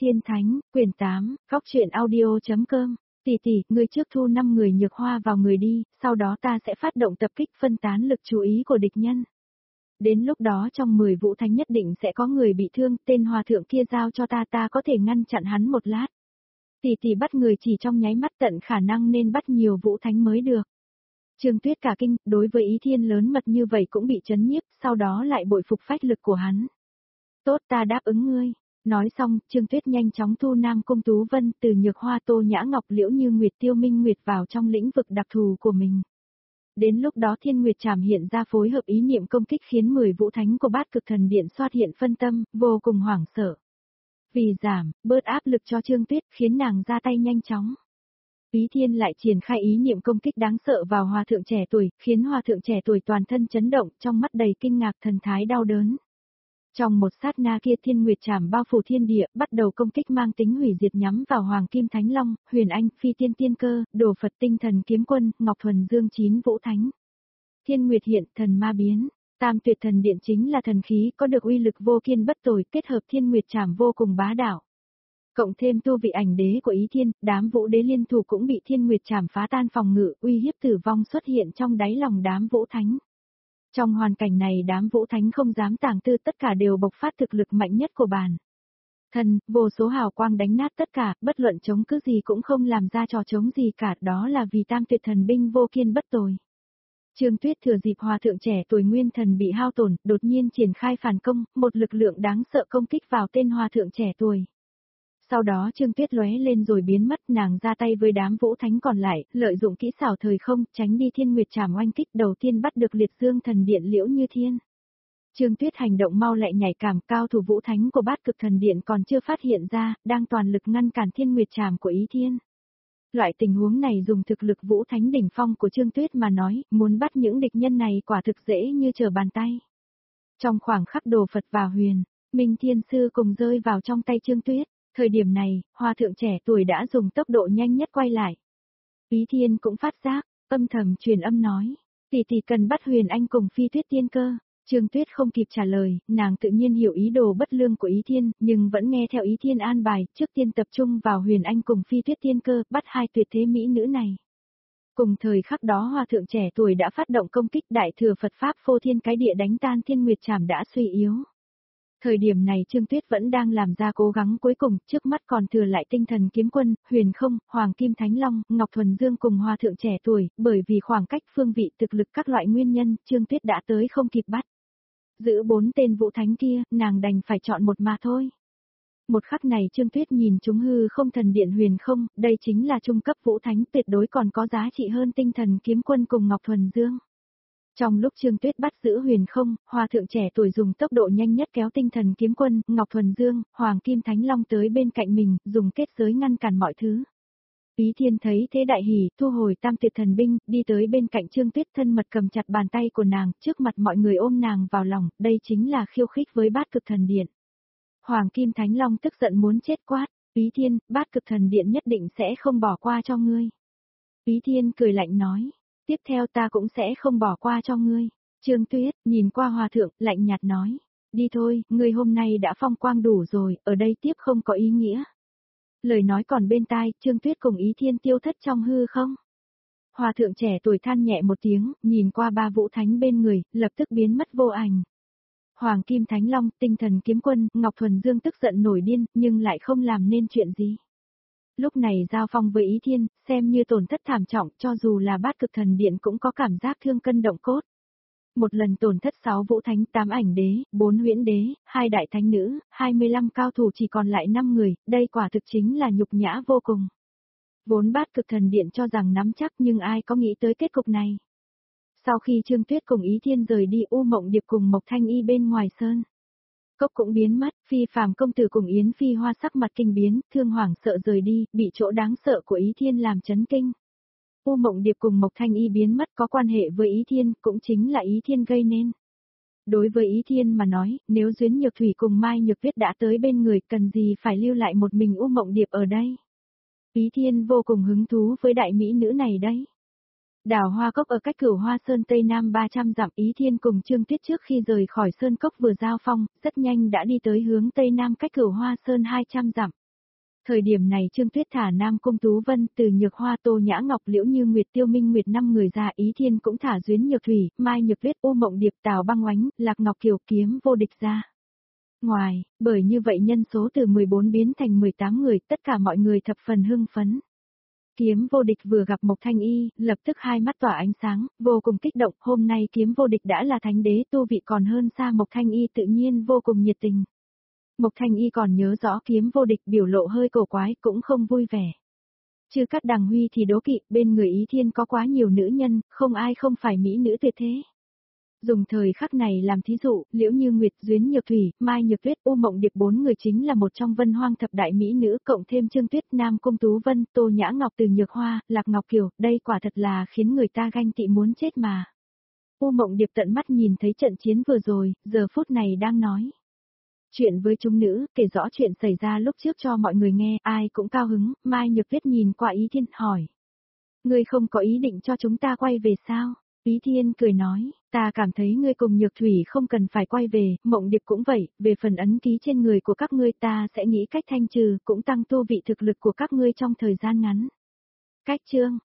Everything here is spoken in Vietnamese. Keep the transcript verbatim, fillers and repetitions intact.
Tiên Thánh, quyển tám, góc truyện audio.com. Tỷ tỷ, ngươi trước thu năm người nhược hoa vào người đi, sau đó ta sẽ phát động tập kích phân tán lực chú ý của địch nhân. Đến lúc đó trong mười vũ thánh nhất định sẽ có người bị thương, tên hòa thượng kia giao cho ta, ta có thể ngăn chặn hắn một lát. Tỷ tỷ bắt người chỉ trong nháy mắt, tận khả năng nên bắt nhiều vũ thánh mới được. Trương Tuyết cả kinh, đối với Ý Thiên lớn mật như vậy cũng bị chấn nhiếp, sau đó lại bội phục phách lực của hắn. Tốt, ta đáp ứng ngươi. Nói xong, Trương Tuyết nhanh chóng thu Nam Cung Tú Vân từ Nhược Hoa, Tô Nhã Ngọc, Liễu Như Nguyệt, Tiêu Minh Nguyệt vào trong lĩnh vực đặc thù của mình. Đến lúc đó Thiên Nguyệt Trảm hiện ra phối hợp ý niệm công kích khiến mười vũ thánh của Bát Cực Thần Điện xuất hiện phân tâm, vô cùng hoảng sợ. Vì giảm, bớt áp lực cho Trương Tuyết khiến nàng ra tay nhanh chóng. Ý Thiên lại triển khai ý niệm công kích đáng sợ vào hòa thượng trẻ tuổi, khiến hòa thượng trẻ tuổi toàn thân chấn động, trong mắt đầy kinh ngạc, thần thái đau đớn. Trong một sát na kia Thiên Nguyệt Trảm bao phủ thiên địa, bắt đầu công kích mang tính hủy diệt nhắm vào Hoàng Kim Thánh Long, Huyền Anh, Phi Tiên Tiên Cơ, Đồ Phật Tinh Thần Kiếm Quân, Ngọc Thuần Dương chín vũ thánh. Thiên Nguyệt hiện, thần ma biến, Tam Tuyệt Thần Điện chính là thần khí có được uy lực vô kiên bất tồi, kết hợp Thiên Nguyệt Trảm vô cùng bá đạo. Cộng thêm tu vị ảnh đế của Ý Thiên, đám vũ đế liên thủ cũng bị Thiên Nguyệt Trảm phá tan phòng ngự, uy hiếp tử vong xuất hiện trong đáy lòng đám vũ thánh. Trong hoàn cảnh này đám vũ thánh không dám tàng tư, tất cả đều bộc phát thực lực mạnh nhất của bản thân, vô số hào quang đánh nát tất cả, bất luận chống cứ gì cũng không làm ra trò chống gì cả, đó là vì Tam Tuyệt Thần binh vô kiên bất tồi. Trương Tuyết thừa dịp hòa thượng trẻ tuổi nguyên thần bị hao tổn, đột nhiên triển khai phản công, một lực lượng đáng sợ công kích vào tên hòa thượng trẻ tuổi. Sau đó Trương Tuyết lóe lên rồi biến mất, nàng ra tay với đám vũ thánh còn lại, lợi dụng kỹ xảo thời không, tránh đi Thiên Nguyệt Trảm oanh kích, đầu tiên bắt được Liệt Dương Thần Điện Liễu Như Thiên. Trương Tuyết hành động mau lẹ nhạy cảm, cao thủ vũ thánh của Bát Cực Thần Điện còn chưa phát hiện ra, đang toàn lực ngăn cản Thiên Nguyệt Trảm của Ý Thiên. Loại tình huống này dùng thực lực vũ thánh đỉnh phong của Trương Tuyết mà nói, muốn bắt những địch nhân này quả thực dễ như trở bàn tay. Trong khoảng khắc Đồ Phật và Huyền Minh Thiên Sư cùng rơi vào trong tay Trương Tuyết. Thời điểm này, hòa thượng trẻ tuổi đã dùng tốc độ nhanh nhất quay lại. Ý Thiên cũng phát giác, âm thầm truyền âm nói, tỷ tỷ cần bắt Huyền Anh cùng Phi Tuyết Tiên Cơ. Trương Tuyết không kịp trả lời, nàng tự nhiên hiểu ý đồ bất lương của Ý Thiên, nhưng vẫn nghe theo Ý Thiên an bài, trước tiên tập trung vào Huyền Anh cùng Phi Tuyết Tiên Cơ, bắt hai tuyệt thế mỹ nữ này. Cùng thời khắc đó hòa thượng trẻ tuổi đã phát động công kích, đại thừa Phật Pháp phô thiên cái địa đánh tan Thiên Nguyệt Trảm đã suy yếu. Thời điểm này Trương Tuyết vẫn đang làm ra cố gắng cuối cùng, trước mắt còn thừa lại Tinh Thần Kiếm Quân, Huyền Không, Hoàng Kim Thánh Long, Ngọc Thuần Dương cùng hòa thượng trẻ tuổi, bởi vì khoảng cách phương vị thực lực các loại nguyên nhân, Trương Tuyết đã tới không kịp bắt. Giữ bốn tên vũ thánh kia, nàng đành phải chọn một mà thôi. Một khắc này Trương Tuyết nhìn chúng hư không thần điện Huyền Không, đây chính là trung cấp vũ thánh, tuyệt đối còn có giá trị hơn Tinh Thần Kiếm Quân cùng Ngọc Thuần Dương. Trong lúc Trương Tuyết bắt giữ Huyền Không, hòa thượng trẻ tuổi dùng tốc độ nhanh nhất kéo Tinh Thần Kiếm Quân, Ngọc Thuần Dương, Hoàng Kim Thánh Long tới bên cạnh mình, dùng kết giới ngăn cản mọi thứ. Ý Thiên thấy thế đại hỉ, thu hồi Tam Tuyệt Thần binh, đi tới bên cạnh Trương Tuyết, thân mật cầm chặt bàn tay của nàng, trước mặt mọi người ôm nàng vào lòng, đây chính là khiêu khích với Bát Cực Thần Điện. Hoàng Kim Thánh Long tức giận muốn chết quát, Ý Thiên, Bát Cực Thần Điện nhất định sẽ không bỏ qua cho ngươi. Ý Thiên cười lạnh nói, tiếp theo ta cũng sẽ không bỏ qua cho ngươi. Trương Tuyết, nhìn qua hòa thượng, lạnh nhạt nói, đi thôi, ngươi hôm nay đã phong quang đủ rồi, ở đây tiếp không có ý nghĩa. Lời nói còn bên tai, Trương Tuyết cùng Ý Thiên tiêu thất trong hư không. Hòa thượng trẻ tuổi than nhẹ một tiếng, nhìn qua ba vũ thánh bên người, lập tức biến mất vô ảnh. Hoàng Kim Thánh Long, Tinh Thần Kiếm Quân, Ngọc Thuần Dương tức giận nổi điên, nhưng lại không làm nên chuyện gì. Lúc này giao phong với Ý Thiên, xem như tổn thất thảm trọng, cho dù là Bát Cực Thần Điện cũng có cảm giác thương cân động cốt. Một lần tổn thất sáu vũ thánh, tám ảnh đế, bốn huyễn đế, hai đại thánh nữ, hai mươi lăm cao thủ chỉ còn lại năm người, đây quả thực chính là nhục nhã vô cùng. Vốn Bát Cực Thần Điện cho rằng nắm chắc nhưng ai có nghĩ tới kết cục này. Sau khi Trương Tuyết cùng Ý Thiên rời đi, U Mộng Điệp cùng Mộc Thanh Y bên ngoài sơn cốc cũng biến mất, Phi Phàm công tử cùng Yến Phi Hoa sắc mặt kinh biến, thương hoảng sợ rời đi, bị chỗ đáng sợ của Ý Thiên làm chấn kinh. U Mộng Điệp cùng Mộc Thanh Y biến mất có quan hệ với Ý Thiên, cũng chính là Ý Thiên gây nên. Đối với Ý Thiên mà nói, nếu Duyến Nhược Thủy cùng Mai Nhược Viết đã tới bên người, cần gì phải lưu lại một mình U Mộng Điệp ở đây. Ý Thiên vô cùng hứng thú với đại mỹ nữ này đấy. Đào Hoa Cốc ở cách Cửu Hoa Sơn Tây Nam ba trăm dặm, Ý Thiên cùng Trương Tuyết trước khi rời khỏi Sơn Cốc vừa giao phong, rất nhanh đã đi tới hướng Tây Nam cách Cửu Hoa Sơn hai trăm dặm. Thời điểm này Trương Tuyết thả Nam Cung Tú Vân, Từ Nhược Hoa, Tô Nhã Ngọc, Liễu Như Nguyệt, Tiêu Minh Nguyệt năm người ra, Ý Thiên cũng thả Duyến Nhược Thủy, Mai Nhược Tuyết, U Mộng Điệp, Tào Băng Oánh, Lạc Ngọc Kiều, Kiếm Vô Địch ra. Ngoài, bởi như vậy nhân số từ mười bốn biến thành mười tám người, tất cả mọi người thập phần hưng phấn. Kiếm Vô Địch vừa gặp Mộc Thanh Y, lập tức hai mắt tỏa ánh sáng, vô cùng kích động, hôm nay Kiếm Vô Địch đã là thánh đế, tu vị còn hơn xa Mộc Thanh Y, tự nhiên vô cùng nhiệt tình. Mộc Thanh Y còn nhớ rõ Kiếm Vô Địch, biểu lộ hơi cổ quái, cũng không vui vẻ. Chứ Cát Đằng Huy thì đố kỵ, bên người Ý Thiên có quá nhiều nữ nhân, không ai không phải mỹ nữ tuyệt thế. Dùng thời khắc này làm thí dụ, Liễu Như Nguyệt, Duyến Nhược Thủy, Mai Nhược Tuyết, U Mộng Điệp bốn người chính là một trong Vân Hoang thập đại mỹ nữ, cộng thêm Trương Tuyết, Nam Cung Tú Vân, Tô Nhã Ngọc, Từ Nhược Hoa, Lạc Ngọc Kiều, đây quả thật là khiến người ta ganh tị muốn chết mà. U Mộng Điệp tận mắt nhìn thấy trận chiến vừa rồi, giờ phút này đang nói chuyện với chúng nữ, kể rõ chuyện xảy ra lúc trước cho mọi người nghe, ai cũng cao hứng. Mai Nhược Tuyết nhìn qua Ý Thiên, hỏi: ngươi không có ý định cho chúng ta quay về sao? Ý Thiên cười nói, ta cảm thấy ngươi cùng Nhược Thủy không cần phải quay về, Mộng Điệp cũng vậy, về phần ấn ký trên người của các ngươi ta sẽ nghĩ cách thanh trừ, cũng tăng tu vị thực lực của các ngươi trong thời gian ngắn. Cách chương